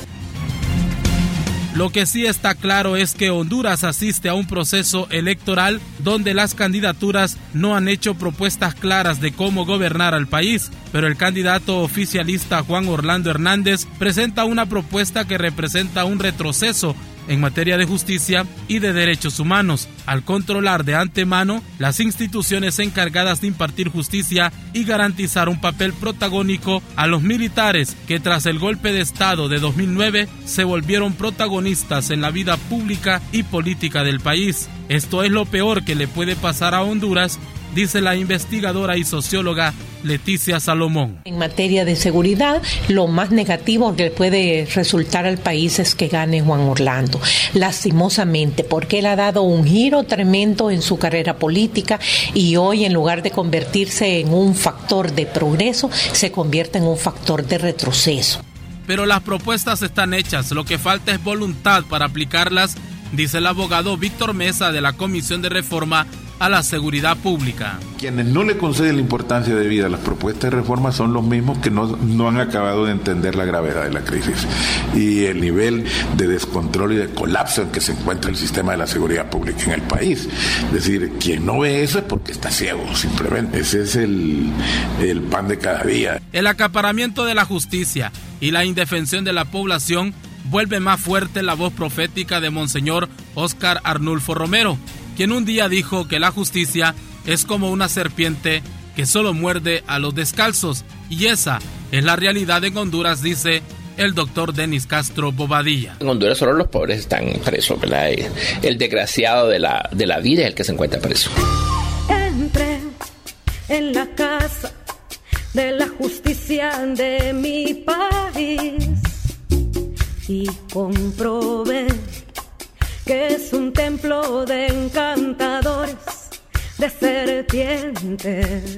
Lo que sí está claro es que Honduras asiste a un proceso electoral donde las candidaturas no han hecho propuestas claras de cómo gobernar al país, pero el candidato oficialista Juan Orlando Hernández presenta una propuesta que representa un retroceso en materia de justicia y de derechos humanos, al controlar de antemano las instituciones encargadas de impartir justicia y garantizar un papel protagónico a los militares que tras el golpe de Estado de dos mil nueve se volvieron protagonistas en la vida pública y política del país. Esto es lo peor que le puede pasar a Honduras, dice la investigadora y socióloga Leticia Salomón. En materia de seguridad, lo más negativo que puede resultar al país es que gane Juan Orlando, lastimosamente, porque él ha dado un giro tremendo en su carrera política y hoy, en lugar de convertirse en un factor de progreso, se convierte en un factor de retroceso. Pero las propuestas están hechas, lo que falta es voluntad para aplicarlas, dice el abogado Víctor Mesa de la Comisión de Reforma a la Seguridad Pública. Quienes no le conceden la importancia debida a las propuestas de reforma son los mismos que no, no han acabado de entender la gravedad de la crisis y el nivel de descontrol y de colapso en que se encuentra el sistema de la seguridad pública en el país. Es decir, quien no ve eso es porque está ciego, simplemente. Ese es el, el pan de cada día. El acaparamiento de la justicia y la indefensión de la población vuelve más fuerte la voz profética de Monseñor Óscar Arnulfo Romero, quien un día dijo que la justicia es como una serpiente que solo muerde a los descalzos, y esa es la realidad en Honduras, dice el doctor Denis Castro Bobadilla. En Honduras solo los pobres están presos, ¿verdad? El desgraciado de la, de la vida es el que se encuentra preso. Entré en la casa de la justicia de mi país y comprobé que es un templo de encantadores, de serpientes.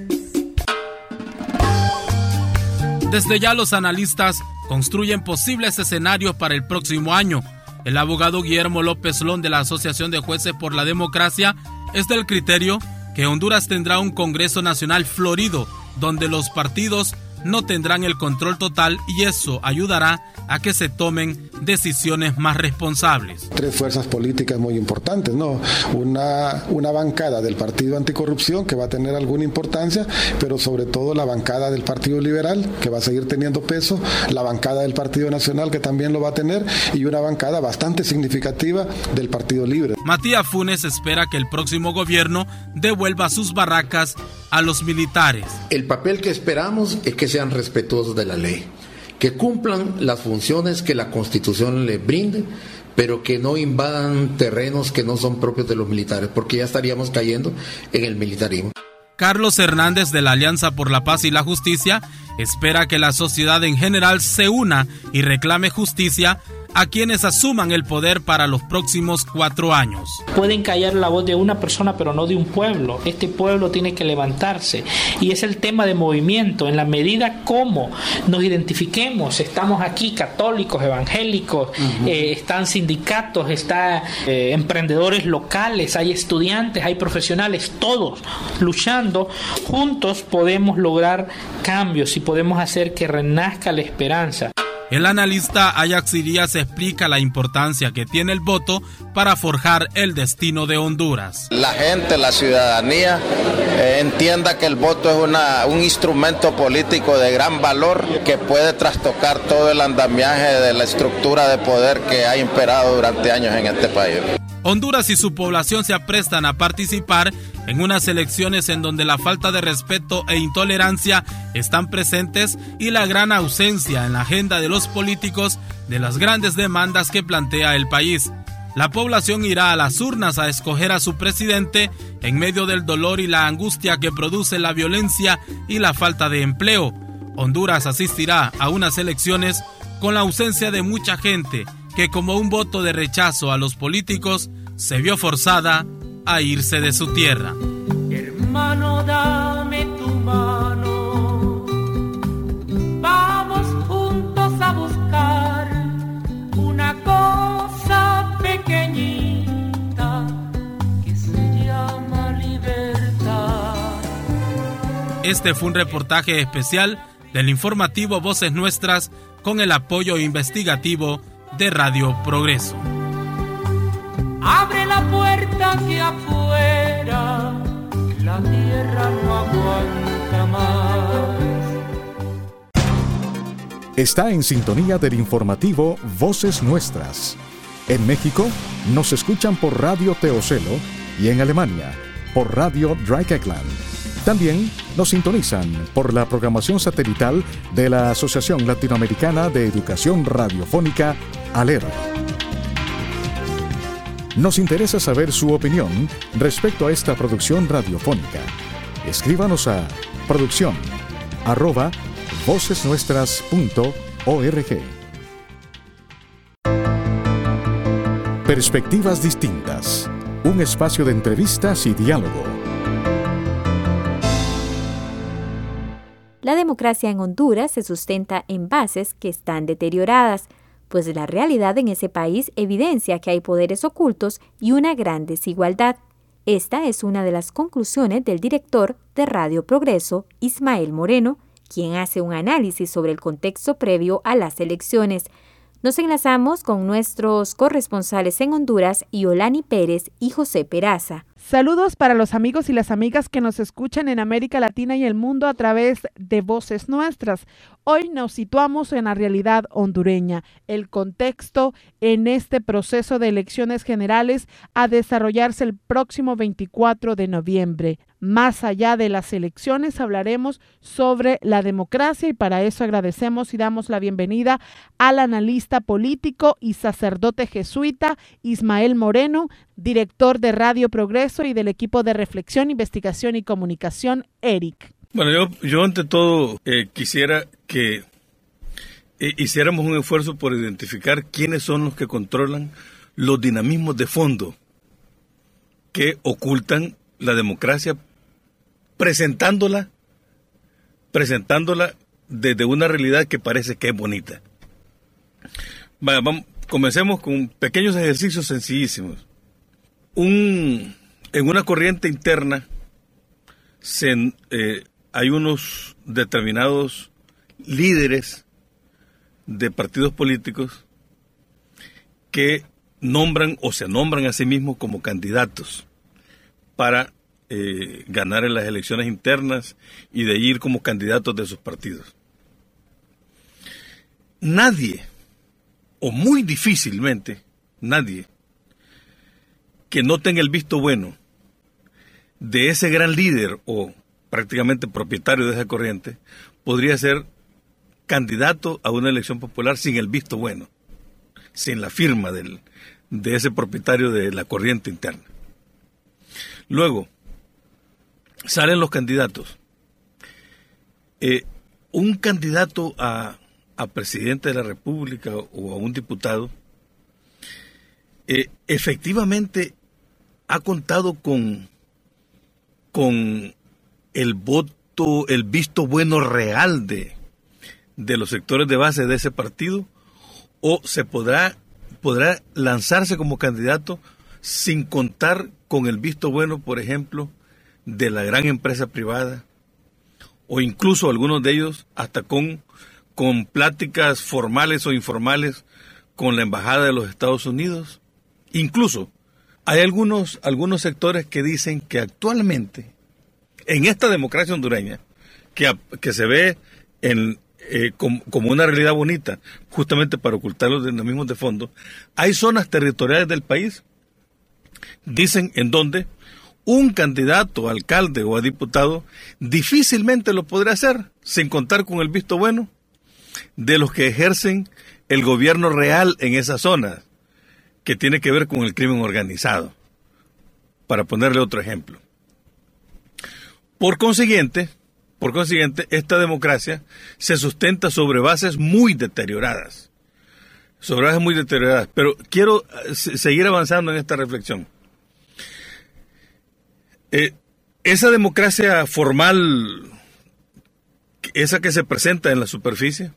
Desde ya los analistas construyen posibles escenarios para el próximo año. El abogado Guillermo López Lón de la Asociación de Jueces por la Democracia es del criterio que Honduras tendrá un Congreso Nacional florido, donde los partidos no tendrán el control total y eso ayudará a que se tomen decisiones más responsables. Tres fuerzas políticas muy importantes, ¿no? Una, una bancada del Partido Anticorrupción que va a tener alguna importancia, pero sobre todo la bancada del Partido Liberal que va a seguir teniendo peso, la bancada del Partido Nacional que también lo va a tener y una bancada bastante significativa del Partido Libre. Matías Funes espera que el próximo gobierno devuelva sus barracas a los militares. El papel que esperamos es que sean respetuosos de la ley, que cumplan las funciones que la Constitución les brinde, pero que no invadan terrenos que no son propios de los militares, porque ya estaríamos cayendo en el militarismo. Carlos Hernández de la Alianza por la Paz y la Justicia espera que la sociedad en general se una y reclame justicia a quienes asuman el poder para los próximos cuatro años. Pueden callar la voz de una persona, pero no de un pueblo. Este pueblo tiene que levantarse. Y es el tema de movimiento. En la medida como nos identifiquemos, estamos aquí católicos, evangélicos, uh-huh. eh, están sindicatos, están eh, emprendedores locales, hay estudiantes, hay profesionales, todos luchando. Juntos podemos lograr cambios y podemos hacer que renazca la esperanza. El analista Ajax Irías explica la importancia que tiene el voto para forjar el destino de Honduras. La gente, la ciudadanía, eh, entienda que el voto es una, un instrumento político de gran valor que puede trastocar todo el andamiaje de la estructura de poder que ha imperado durante años en este país. Honduras y su población se aprestan a participar en unas elecciones en donde la falta de respeto e intolerancia están presentes y la gran ausencia en la agenda de los políticos de las grandes demandas que plantea el país. La población irá a las urnas a escoger a su presidente en medio del dolor y la angustia que produce la violencia y la falta de empleo. Honduras asistirá a unas elecciones con la ausencia de mucha gente que como un voto de rechazo a los políticos se vio forzada a irse de su tierra. Hermano, dame tu mano, vamos juntos a buscar una cosa pequeñita que se llama libertad. Este fue un reportaje especial del informativo Voces Nuestras con el apoyo investigativo de Radio Progreso. Abre la puerta que afuera la tierra no aguanta más. Está en sintonía del informativo Voces Nuestras. En México nos escuchan por Radio Teocelo y en Alemania por Radio Dreieckland. También nos sintonizan por la programación satelital de la Asociación Latinoamericana de Educación Radiofónica, ALER. Nos interesa saber su opinión respecto a esta producción radiofónica. Escríbanos a producción arroba vocesnuestras punto org. Perspectivas distintas. Un espacio de entrevistas y diálogo. La democracia en Honduras se sustenta en bases que están deterioradas, pues la realidad en ese país evidencia que hay poderes ocultos y una gran desigualdad. Esta es una de las conclusiones del director de Radio Progreso, Ismael Moreno, quien hace un análisis sobre el contexto previo a las elecciones. Nos enlazamos con nuestros corresponsales en Honduras, Yolani Pérez y José Peraza. Saludos para los amigos y las amigas que nos escuchan en América Latina y el mundo a través de Voces Nuestras. Hoy nos situamos en la realidad hondureña, el contexto en este proceso de elecciones generales a desarrollarse el próximo veinticuatro de noviembre. Más allá de las elecciones hablaremos sobre la democracia y para eso agradecemos y damos la bienvenida al analista político y sacerdote jesuita Ismael Moreno, director de Radio Progreso y del equipo de reflexión, investigación y comunicación, ERIC. Bueno, yo, yo ante todo eh, quisiera que eh, hiciéramos un esfuerzo por identificar quiénes son los que controlan los dinamismos de fondo que ocultan la democracia, presentándola, presentándola desde una realidad que parece que es bonita. Vaya, vamos, comencemos con pequeños ejercicios sencillísimos. Un, en una corriente interna se, eh, hay unos determinados líderes de partidos políticos que nombran o se nombran a sí mismos como candidatos para eh, ganar en las elecciones internas y de ir como candidatos de sus partidos. Nadie, o muy difícilmente, nadie que no tenga el visto bueno de ese gran líder o prácticamente propietario de esa corriente, podría ser candidato a una elección popular sin el visto bueno, sin la firma del, de ese propietario de la corriente interna. Luego, salen los candidatos. Eh, un candidato a, a presidente de la República o a un diputado, eh, efectivamente ha contado con, con el voto, el visto bueno real de, de los sectores de base de ese partido, o se podrá, podrá lanzarse como candidato sin contar con el visto bueno, por ejemplo, de la gran empresa privada, o incluso algunos de ellos hasta con, con pláticas formales o informales con la Embajada de los Estados Unidos. Incluso hay algunos, algunos sectores que dicen que actualmente, en esta democracia hondureña, que, que se ve en, eh, como, como una realidad bonita, justamente para ocultar los dinamismos de fondo, hay zonas territoriales del país, dicen, en donde un candidato a alcalde o a diputado difícilmente lo podrá hacer sin contar con el visto bueno de los que ejercen el gobierno real en esa zona, que tiene que ver con el crimen organizado, para ponerle otro ejemplo. Por consiguiente, por consiguiente, esta democracia se sustenta sobre bases muy deterioradas, sobre bases muy deterioradas. Pero quiero seguir avanzando en esta reflexión. Eh, esa democracia formal, esa que se presenta en la superficie,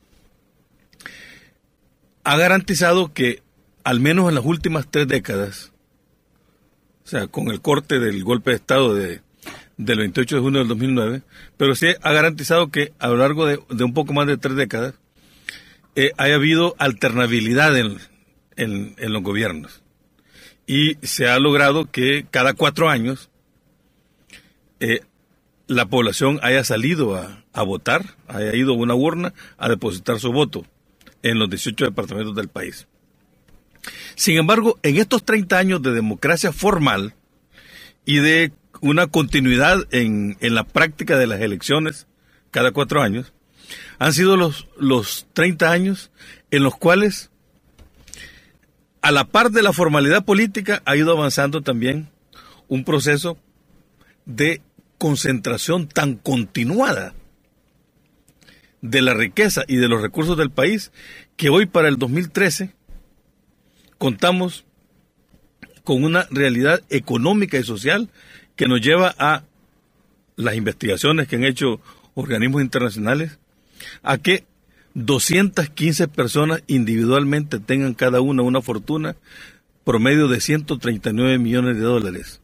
ha garantizado que, al menos en las últimas tres décadas, o sea, con el corte del golpe de Estado de, del veintiocho de junio del dos mil nueve, pero sí ha garantizado que a lo largo de, de un poco más de tres décadas eh, haya habido alternabilidad en, en, en los gobiernos. Y se ha logrado que cada cuatro años eh, la población haya salido a, a votar, haya ido a una urna a depositar su voto en los dieciocho departamentos del país. Sin embargo, en estos treinta años de democracia formal y de una continuidad en, en la práctica de las elecciones cada cuatro años, han sido los, los treinta años en los cuales, a la par de la formalidad política, ha ido avanzando también un proceso de concentración tan continuada de la riqueza y de los recursos del país, que hoy para el dos mil trece contamos con una realidad económica y social que nos lleva a las investigaciones que han hecho organismos internacionales, a que doscientas quince personas individualmente tengan cada una una fortuna promedio de ciento treinta y nueve millones de dólares,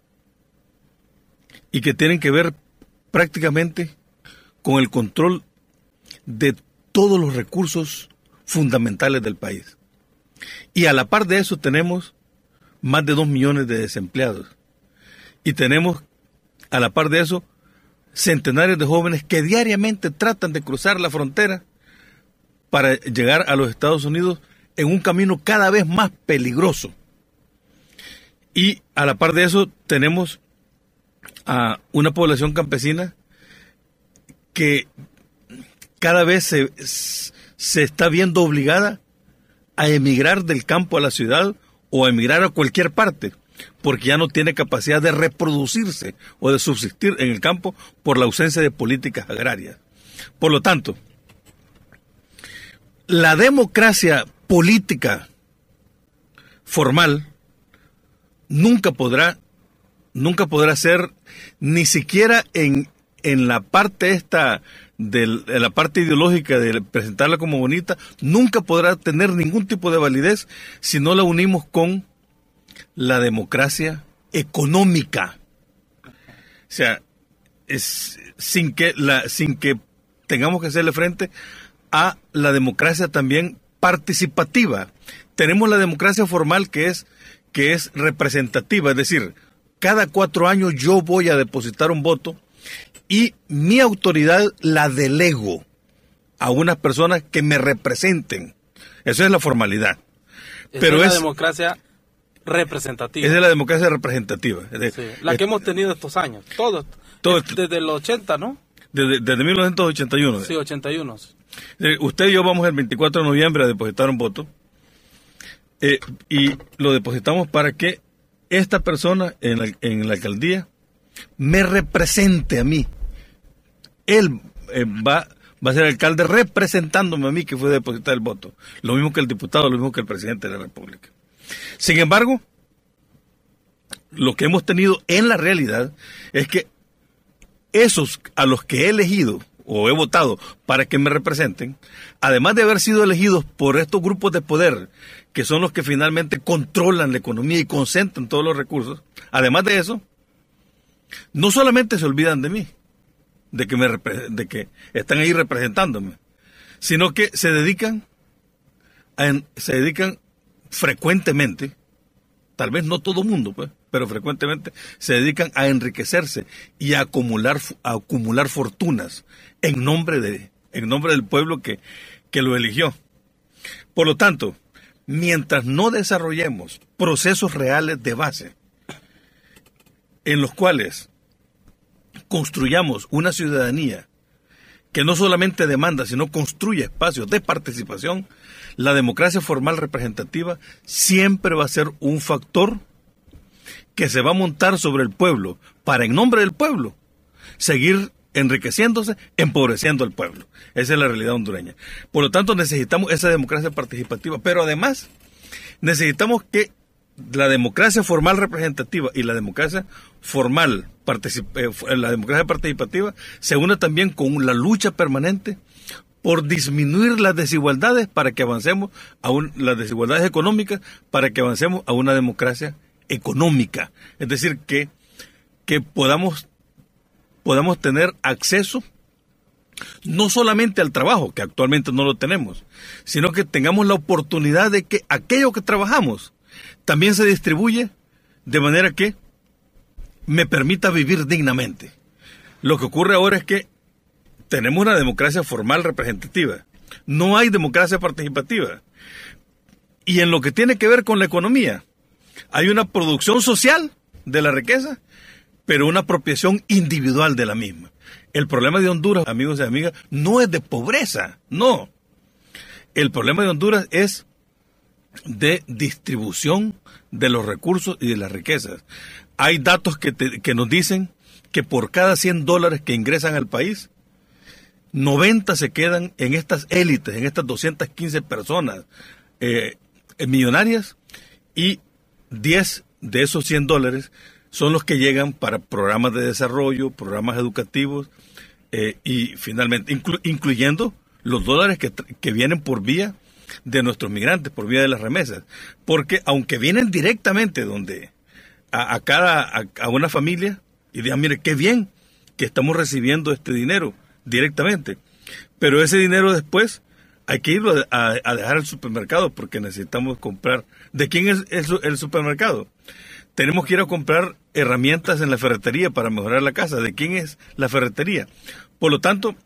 y que tienen que ver prácticamente con el control de todos los recursos fundamentales del país. Y a la par de eso tenemos más de dos millones de desempleados. Y tenemos a la par de eso centenares de jóvenes que diariamente tratan de cruzar la frontera para llegar a los Estados Unidos en un camino cada vez más peligroso. Y a la par de eso tenemos a una población campesina que cada vez se, se está viendo obligada a emigrar del campo a la ciudad o a emigrar a cualquier parte, porque ya no tiene capacidad de reproducirse o de subsistir en el campo por la ausencia de políticas agrarias. Por lo tanto, la democracia política formal nunca podrá, nunca podrá ser, ni siquiera en, en la parte esta de la parte ideológica de presentarla como bonita, nunca podrá tener ningún tipo de validez si no la unimos con la democracia económica. O sea, es, sin que la, sin que tengamos que hacerle frente a la democracia también participativa. Tenemos la democracia formal que es, que es representativa, es decir, cada cuatro años yo voy a depositar un voto y mi autoridad la delego a unas personas que me representen. Eso es la formalidad. Esa Pero es la es, democracia representativa. Esa es la democracia representativa. Sí, la que hemos tenido estos años, todos. Todo, desde los ochenta, ¿no? Desde, desde mil novecientos ochenta y uno. Sí, ochenta y uno. Eh, usted y yo vamos el veinticuatro de noviembre a depositar un voto. Eh, y lo depositamos para que esta persona en la, en la alcaldía me represente a mí. Él eh, va, va a ser alcalde representándome a mí que fue a depositar el voto. Lo mismo que el diputado, lo mismo que el presidente de la República. Sin embargo, lo que hemos tenido en la realidad es que esos a los que he elegido o he votado para que me representen, además de haber sido elegidos por estos grupos de poder, que son los que finalmente controlan la economía y concentran todos los recursos, además de eso, no solamente se olvidan de mí, de que, me, de que están ahí representándome, sino que se dedican, a, se dedican frecuentemente, tal vez no todo mundo, pues, pero frecuentemente se dedican a enriquecerse y a acumular, a acumular fortunas en nombre de, en nombre del pueblo que, que lo eligió. Por lo tanto, mientras no desarrollemos procesos reales de base en los cuales construyamos una ciudadanía que no solamente demanda, sino construye espacios de participación, la democracia formal representativa siempre va a ser un factor que se va a montar sobre el pueblo para, en nombre del pueblo, seguir enriqueciéndose, empobreciendo al pueblo. Esa es la realidad hondureña. Por lo tanto, necesitamos esa democracia participativa, pero además necesitamos que la democracia formal representativa y la democracia formal, eh, la democracia participativa, se una también con la lucha permanente por disminuir las desigualdades para que avancemos a un, las desigualdades económicas, para que avancemos a una democracia económica. Es decir, que, que podamos, podamos tener acceso no solamente al trabajo, que actualmente no lo tenemos, sino que tengamos la oportunidad de que aquello que trabajamos también se distribuye de manera que me permita vivir dignamente. Lo que ocurre ahora es que tenemos una democracia formal representativa, no hay democracia participativa. Y en lo que tiene que ver con la economía, hay una producción social de la riqueza, pero una apropiación individual de la misma. El problema de Honduras, amigos y amigas, no es de pobreza, no. El problema de Honduras es de distribución de los recursos y de las riquezas. Hay datos que, te, que nos dicen que por cada cien dólares que ingresan al país, noventa se quedan en estas élites, en estas doscientas quince personas eh, millonarias, y diez de esos cien dólares son los que llegan para programas de desarrollo, programas educativos, eh, y finalmente, inclu incluyendo los dólares que, que vienen por vía de nuestros migrantes, por vía de las remesas. Porque aunque vienen directamente donde a, a cada, a, a una familia, y digan, mire, qué bien que estamos recibiendo este dinero directamente, pero ese dinero después hay que irlo a, a dejar al supermercado porque necesitamos comprar. ¿De quién es el, el supermercado? Tenemos que ir a comprar herramientas en la ferretería para mejorar la casa. ¿De quién es la ferretería? Por lo tanto,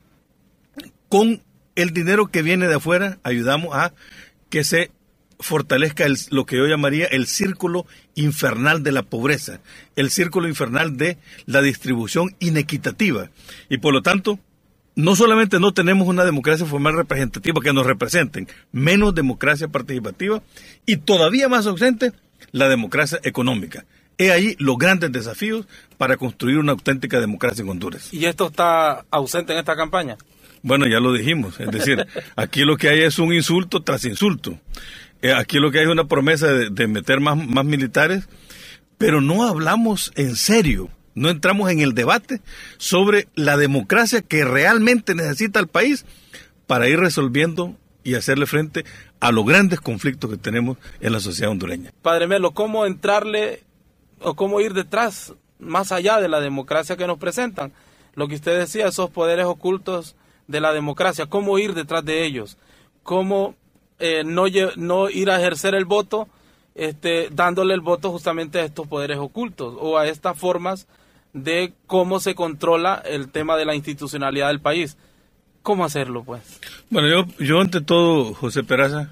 con el dinero que viene de afuera, ayudamos a que se fortalezca el, lo que yo llamaría el círculo infernal de la pobreza, el círculo infernal de la distribución inequitativa. Y por lo tanto, no solamente no tenemos una democracia formal representativa que nos representen, menos democracia participativa, y todavía más ausente, la democracia económica. He ahí los grandes desafíos para construir una auténtica democracia en Honduras. ¿Y esto está ausente en esta campaña? Bueno, ya lo dijimos, es decir, aquí lo que hay es un insulto tras insulto. Eh, aquí lo que hay es una promesa de, de meter más, más militares, pero no hablamos en serio, no entramos en el debate sobre la democracia que realmente necesita el país para ir resolviendo y hacerle frente a los grandes conflictos que tenemos en la sociedad hondureña. Padre Melo, ¿cómo entrarle o cómo ir detrás, más allá de la democracia que nos presentan? Lo que usted decía, esos poderes ocultos de la democracia, ¿cómo ir detrás de ellos? ¿Cómo eh, no, no ir a ejercer el voto este, dándole el voto justamente a estos poderes ocultos o a estas formas de cómo se controla el tema de la institucionalidad del país? ¿Cómo hacerlo, pues? Bueno, yo, yo ante todo, José Peraza,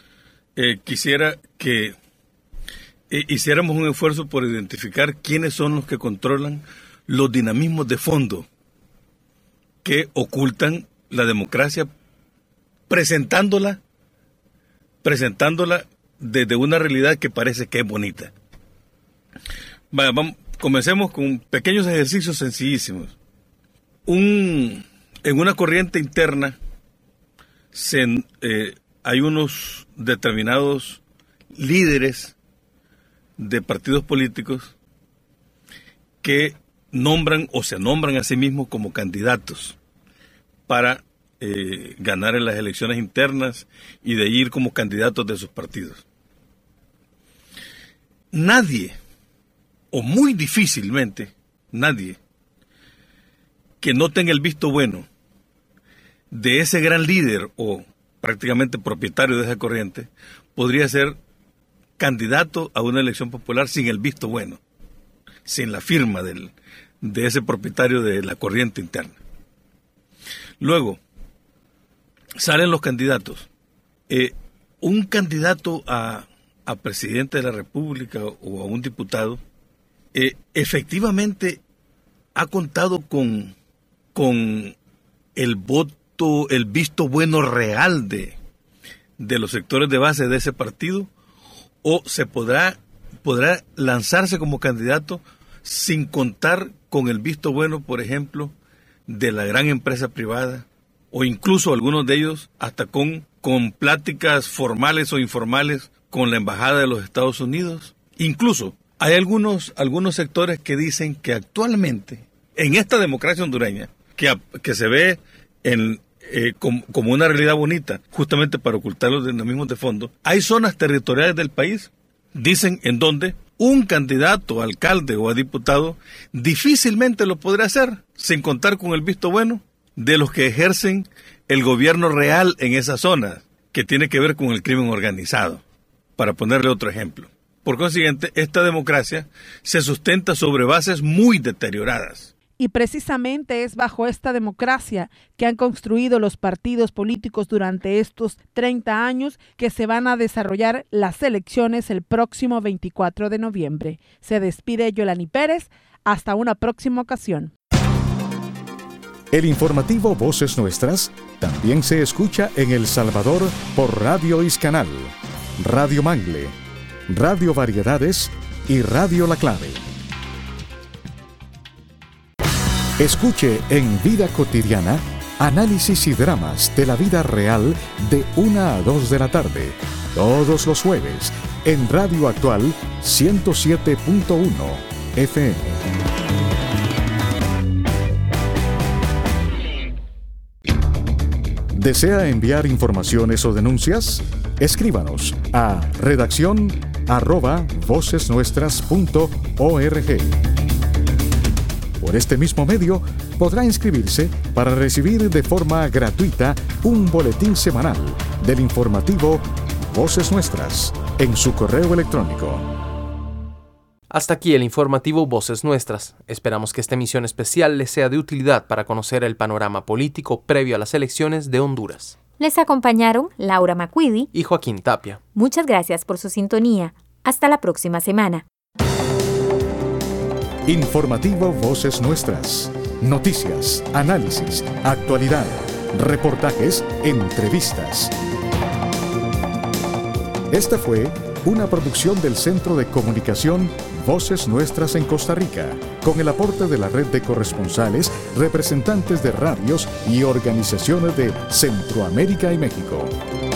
eh, quisiera que eh, hiciéramos un esfuerzo por identificar quiénes son los que controlan los dinamismos de fondo que ocultan la democracia, presentándola, presentándola desde una realidad que parece que es bonita. Vaya, vamos, comencemos con pequeños ejercicios sencillísimos. Un, en una corriente interna se, eh, hay unos determinados líderes de partidos políticos que nombran o se nombran a sí mismos como candidatos para eh, ganar en las elecciones internas y de ir como candidatos de sus partidos. Nadie, o muy difícilmente, nadie que no tenga el visto bueno de ese gran líder o prácticamente propietario de esa corriente podría ser candidato a una elección popular sin el visto bueno, sin la firma del, de ese propietario de la corriente interna. Luego, salen los candidatos. Eh, un candidato a, a presidente de la República o a un diputado, eh, efectivamente ha contado con, con el voto, el visto bueno real de, de los sectores de base de ese partido, o se podrá, podrá lanzarse como candidato sin contar con el visto bueno, por ejemplo, de la gran empresa privada, o incluso algunos de ellos hasta con, con pláticas formales o informales con la Embajada de los Estados Unidos. Incluso hay algunos, algunos sectores que dicen que actualmente en esta democracia hondureña, que, que se ve en, eh, como, como una realidad bonita, justamente para ocultar los dinamismos de fondo, hay zonas territoriales del país, dicen, en donde un candidato a alcalde o a diputado difícilmente lo podrá hacer sin contar con el visto bueno de los que ejercen el gobierno real en esa zona, que tiene que ver con el crimen organizado, para ponerle otro ejemplo. Por consiguiente, esta democracia se sustenta sobre bases muy deterioradas. Y precisamente es bajo esta democracia que han construido los partidos políticos durante estos treinta años que se van a desarrollar las elecciones el próximo veinticuatro de noviembre. Se despide Yolani Pérez. Hasta una próxima ocasión. El informativo Voces Nuestras también se escucha en El Salvador por Radio Iscanal, Radio Mangle, Radio Variedades y Radio La Clave. Escuche en Vida Cotidiana análisis y dramas de la vida real de una a dos de la tarde, todos los jueves, en Radio Actual ciento siete punto uno F M. ¿Desea enviar informaciones o denuncias? Escríbanos a redacción arroba vocesnuestras punto org. Por este mismo medio, podrá inscribirse para recibir de forma gratuita un boletín semanal del informativo Voces Nuestras en su correo electrónico. Hasta aquí el informativo Voces Nuestras. Esperamos que esta emisión especial les sea de utilidad para conocer el panorama político previo a las elecciones de Honduras. Les acompañaron Laura Macuidi y Joaquín Tapia. Muchas gracias por su sintonía. Hasta la próxima semana. Informativo Voces Nuestras. Noticias, análisis, actualidad, reportajes, entrevistas. Esta fue una producción del Centro de Comunicación Voces Nuestras en Costa Rica, con el aporte de la red de corresponsales, representantes de radios y organizaciones de Centroamérica y México.